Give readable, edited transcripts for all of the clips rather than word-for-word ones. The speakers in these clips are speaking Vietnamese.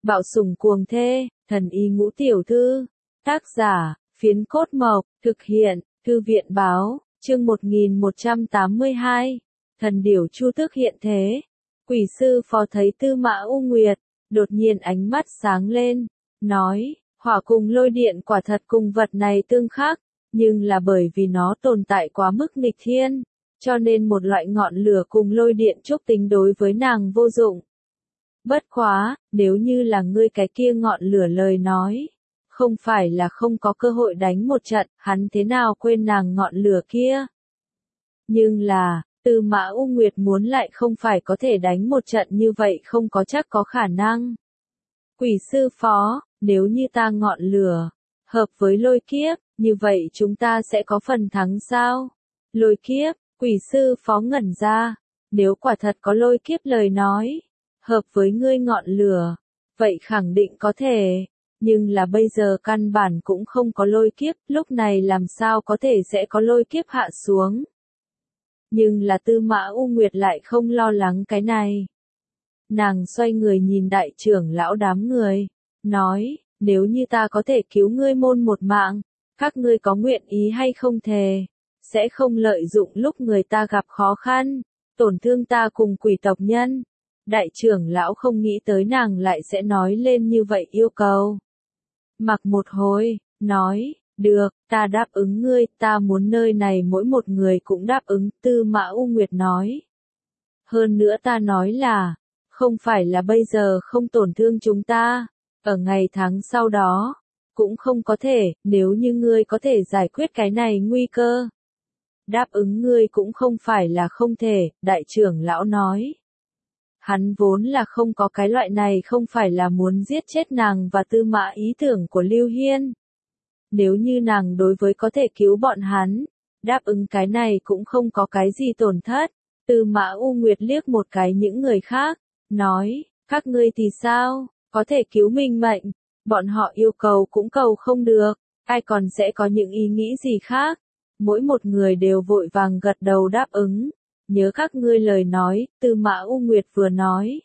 Bạo sủng cuồng thê, thần y ngũ tiểu thư. Tác giả, Phiến Cốt Mộc, thực hiện, Thư viện báo, chương 1182. Thần điểu Chu Tước hiện thế. Quỷ sư phó thấy Tư Mã U Nguyệt, đột nhiên ánh mắt sáng lên, nói, hỏa cùng lôi điện quả thật cùng vật này tương khắc, nhưng là bởi vì nó tồn tại quá mức nghịch thiên, cho nên một loại ngọn lửa cùng lôi điện trúc tính đối với nàng vô dụng. Bất quá, nếu như là ngươi cái kia ngọn lửa lời nói, không phải là không có cơ hội đánh một trận, hắn thế nào quên nàng ngọn lửa kia. Nhưng là, Tư Mã U Nguyệt muốn lại không phải có thể đánh một trận như vậy không có chắc có khả năng. Quỷ sư phó, nếu như ta ngọn lửa, hợp với lôi kiếp, như vậy chúng ta sẽ có phần thắng sao? Lôi kiếp, quỷ sư phó ngẩn ra, nếu quả thật có lôi kiếp lời nói, hợp với ngươi ngọn lửa, vậy khẳng định có thể, nhưng là bây giờ căn bản cũng không có lôi kiếp, lúc này làm sao có thể sẽ có lôi kiếp hạ xuống. Nhưng là Tư Mã U Nguyệt lại không lo lắng cái này. Nàng xoay người nhìn đại trưởng lão đám người, nói, nếu như ta có thể cứu ngươi môn một mạng, các ngươi có nguyện ý hay không thề, sẽ không lợi dụng lúc người ta gặp khó khăn, tổn thương ta cùng quỷ tộc nhân. Đại trưởng lão không nghĩ tới nàng lại sẽ nói lên như vậy yêu cầu. Mặc một hồi, nói, được, ta đáp ứng ngươi, ta muốn nơi này mỗi một người cũng đáp ứng, Tư Mã U Nguyệt nói. Hơn nữa ta nói là, không phải là bây giờ không tổn thương chúng ta, ở ngày tháng sau đó, cũng không có thể, nếu như ngươi có thể giải quyết cái này nguy cơ. Đáp ứng ngươi cũng không phải là không thể, đại trưởng lão nói. Hắn vốn là không có cái loại này không phải là muốn giết chết nàng và Tư Mã ý tưởng của Lưu Hiên. Nếu như nàng đối với có thể cứu bọn hắn, đáp ứng cái này cũng không có cái gì tổn thất. Tư Mã U Nguyệt liếc một cái những người khác, nói, các ngươi thì sao, có thể cứu mình mệnh, bọn họ yêu cầu cũng cầu không được, ai còn sẽ có những ý nghĩ gì khác. Mỗi một người đều vội vàng gật đầu đáp ứng. Nhớ các ngươi lời nói, Tư Mã U Nguyệt vừa nói.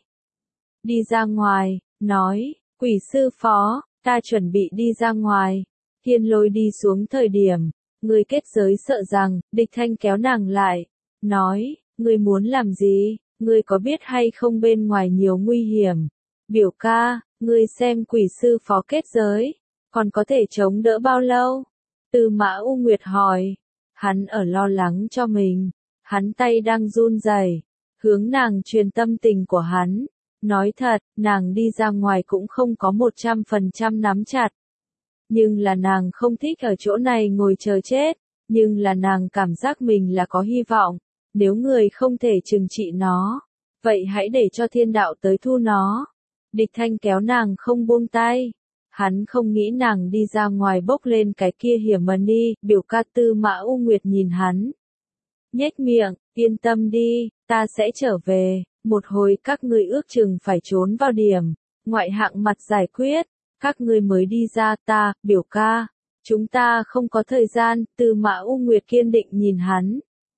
Đi ra ngoài, nói, quỷ sư phó, ta chuẩn bị đi ra ngoài. Thiên Lôi đi xuống thời điểm, người kết giới sợ rằng, Địch Thanh kéo nàng lại, nói, ngươi muốn làm gì, ngươi có biết hay không bên ngoài nhiều nguy hiểm. Biểu ca, ngươi xem quỷ sư phó kết giới, còn có thể chống đỡ bao lâu? Tư Mã U Nguyệt hỏi, hắn ở lo lắng cho mình. Hắn tay đang run rẩy, hướng nàng truyền tâm tình của hắn. Nói thật, nàng đi ra ngoài cũng không có 100% nắm chặt. Nhưng là nàng không thích ở chỗ này ngồi chờ chết. Nhưng là nàng cảm giác mình là có hy vọng. Nếu người không thể trừng trị nó, vậy hãy để cho thiên đạo tới thu nó. Địch Thanh kéo nàng không buông tay. Hắn không nghĩ nàng đi ra ngoài bốc lên cái kia hiểm mần đi. Biểu ca Tư Mã U Nguyệt nhìn hắn. Nhếch miệng, yên tâm đi, ta sẽ trở về, một hồi các ngươi ước chừng phải trốn vào điểm, ngoại hạng mặt giải quyết, các ngươi mới đi ra ta, biểu ca, chúng ta không có thời gian, Tư Mã U Nguyệt kiên định nhìn hắn.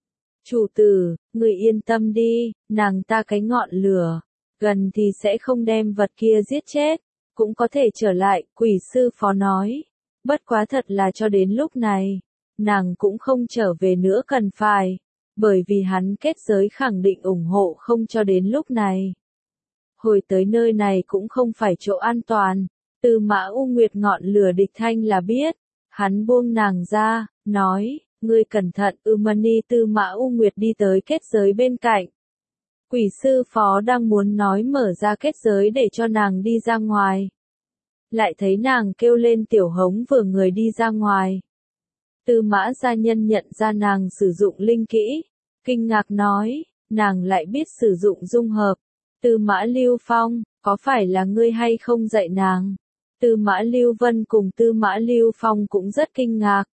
Chủ tử, ngươi yên tâm đi, nàng ta cái ngọn lửa, gần thì sẽ không đem vật kia giết chết, cũng có thể trở lại, quỷ sư phó nói, bất quá thật là cho đến lúc này. Nàng cũng không trở về nữa cần phải, bởi vì hắn kết giới khẳng định ủng hộ không cho đến lúc này. Hồi tới nơi này cũng không phải chỗ an toàn, Tư Mã U Nguyệt ngọn lửa Địch Thanh là biết, hắn buông nàng ra, nói, ngươi cẩn thận, Mani. Tư Mã U Nguyệt đi tới kết giới bên cạnh. Quỷ sư phó đang muốn nói mở ra kết giới để cho nàng đi ra ngoài. Lại thấy nàng kêu lên tiểu hống vừa người đi ra ngoài. Tư Mã gia nhân nhận ra nàng sử dụng linh kỹ, kinh ngạc nói, nàng lại biết sử dụng dung hợp. Tư Mã Lưu Phong, có phải là ngươi hay không dạy nàng? Tư Mã Lưu Vân cùng Tư Mã Lưu Phong cũng rất kinh ngạc.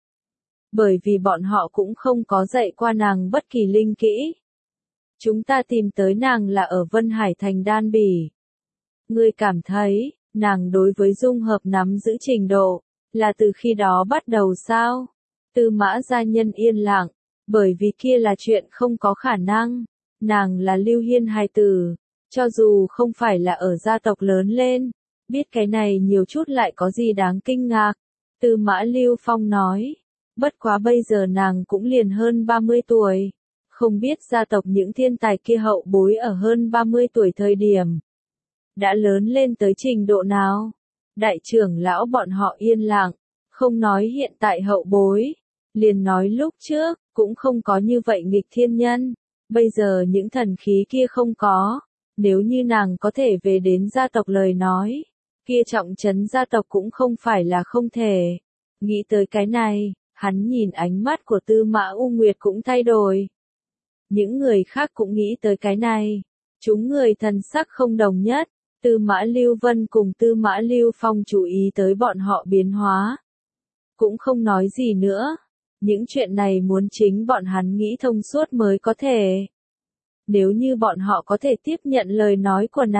Bởi vì bọn họ cũng không có dạy qua nàng bất kỳ linh kỹ. Chúng ta tìm tới nàng là ở Vân Hải thành Đan Bỉ. Ngươi cảm thấy, nàng đối với dung hợp nắm giữ trình độ, là từ khi đó bắt đầu sao? Tư Mã gia nhân yên lặng, bởi vì kia là chuyện không có khả năng. Nàng là Lưu Hiên hài tử, cho dù không phải là ở gia tộc lớn lên, Biết cái này nhiều chút lại có gì đáng kinh ngạc. Tư Mã Lưu Phong nói. Bất quá bây giờ nàng cũng liền hơn 30 tuổi. Không biết gia tộc những thiên tài kia hậu bối ở hơn 30 tuổi thời điểm. Đã lớn lên tới trình độ nào? Đại trưởng lão bọn họ yên lặng. Không nói hiện tại hậu bối. Liền nói lúc trước, cũng không có như vậy nghịch thiên nhân. Bây giờ những thần khí kia không có. Nếu như nàng có thể về đến gia tộc lời nói. Kia trọng trấn gia tộc cũng không phải là không thể. Nghĩ tới cái này, hắn nhìn ánh mắt của Tư Mã U Nguyệt cũng thay đổi. Những người khác cũng nghĩ tới cái này. Chúng người thần sắc không đồng nhất. Tư Mã Lưu Vân cùng Tư Mã Lưu Phong chú ý tới bọn họ biến hóa. Cũng không nói gì nữa. Những chuyện này muốn chính bọn hắn nghĩ thông suốt mới có thể. Nếu như bọn họ có thể tiếp nhận lời nói của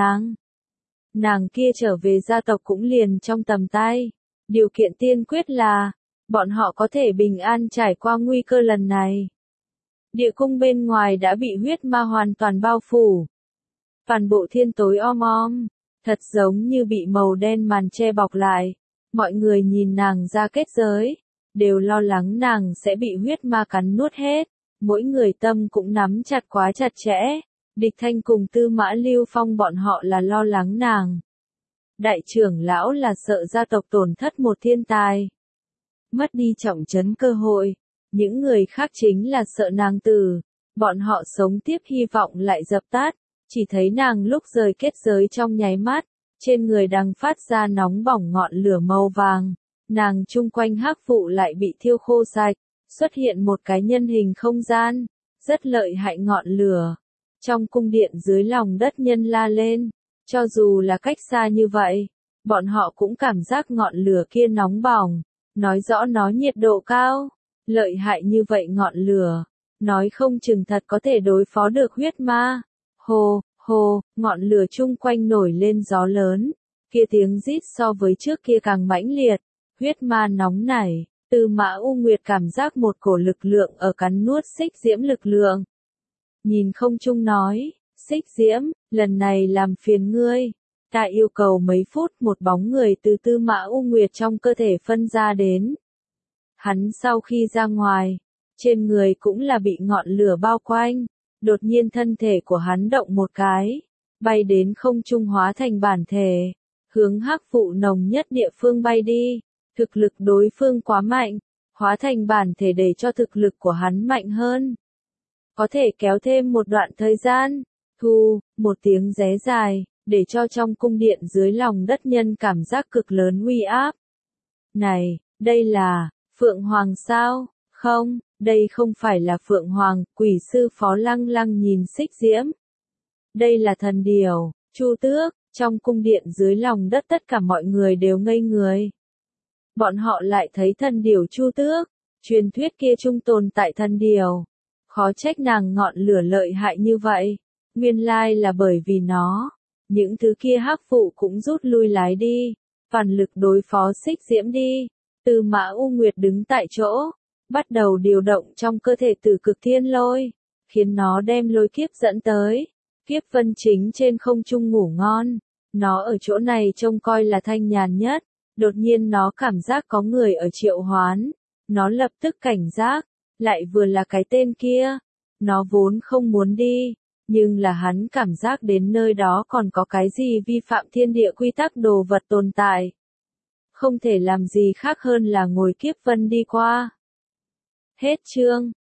nàng kia trở về gia tộc cũng liền trong tầm tay. Điều kiện tiên quyết là, bọn họ có thể bình an trải qua nguy cơ lần này. Địa cung bên ngoài đã bị huyết ma hoàn toàn bao phủ. Toàn bộ thiên tối om om, thật giống như bị màu đen màn che bọc lại. Mọi người nhìn nàng ra kết giới, đều lo lắng nàng sẽ bị huyết ma cắn nuốt hết. Mỗi người tâm cũng nắm chặt quá chặt chẽ. Địch Thanh cùng Tư Mã Lưu Phong bọn họ là lo lắng nàng. Đại trưởng lão là sợ gia tộc tổn thất một thiên tài. Mất đi trọng trấn cơ hội. Những người khác chính là sợ nàng tử. Bọn họ sống tiếp hy vọng lại dập tắt. Chỉ thấy nàng lúc rời kết giới trong nháy mắt. Trên người đang phát ra nóng bỏng ngọn lửa màu vàng. Nàng chung quanh hắc vụ lại bị thiêu khô sạch. Xuất hiện một cái nhân hình không gian. Rất lợi hại ngọn lửa. Trong cung điện dưới lòng đất nhân la lên. Cho dù là cách xa như vậy. Bọn họ cũng cảm giác ngọn lửa kia nóng bỏng. Nói rõ nó nhiệt độ cao. Lợi hại như vậy ngọn lửa. Nói không chừng thật có thể đối phó được huyết ma. Hồ, hồ, ngọn lửa chung quanh nổi lên gió lớn. Kia tiếng rít so với trước kia càng mãnh liệt. Huyết ma nóng nảy. Tư Mã U Nguyệt cảm giác một cổ lực lượng ở cắn nuốt xích diễm lực lượng. Nhìn không chung nói, xích diễm, lần này làm phiền ngươi. Ta yêu cầu mấy phút một bóng người từ Tư Mã U Nguyệt trong cơ thể phân ra đến. Hắn sau khi ra ngoài, trên người cũng là bị ngọn lửa bao quanh. Đột nhiên thân thể của hắn động một cái, bay đến không trung hóa thành bản thể. Hướng hắc vụ nồng nhất địa phương bay đi. Thực lực đối phương quá mạnh, hóa thành bản thể để cho thực lực của hắn mạnh hơn. Có thể kéo thêm một đoạn thời gian. Thu, một tiếng ré dài, để cho trong cung điện dưới lòng đất nhân cảm giác cực lớn uy áp. Này, đây là Phượng Hoàng sao? Không, đây không phải là Phượng Hoàng, quỷ sư Phó Lăng Lăng nhìn xích diễm. Đây là thần điểu, Chu Tước, trong cung điện dưới lòng đất tất cả mọi người đều ngây người. Bọn họ lại thấy thần điểu Chu Tước, truyền thuyết kia trung tồn tại thần điểu. Khó trách nàng ngọn lửa lợi hại như vậy. Nguyên lai là bởi vì nó. Những thứ kia hắc vụ cũng rút lui lái đi. Phản lực đối phó xích diễm đi. Tư Mã U Nguyệt đứng tại chỗ. Bắt đầu điều động trong cơ thể Tử Cực Thiên Lôi. Khiến nó đem lôi kiếp dẫn tới. Kiếp Vân chính trên không trung ngủ ngon. Nó ở chỗ này trông coi là thanh nhàn nhất. Đột nhiên nó cảm giác có người ở triệu hoán. Nó lập tức cảnh giác. Lại vừa là cái tên kia. Nó vốn không muốn đi. Nhưng là hắn cảm giác đến nơi đó còn có cái gì vi phạm thiên địa quy tắc đồ vật tồn tại. Không thể làm gì khác hơn là ngồi kiếp vân đi qua. Hết chương.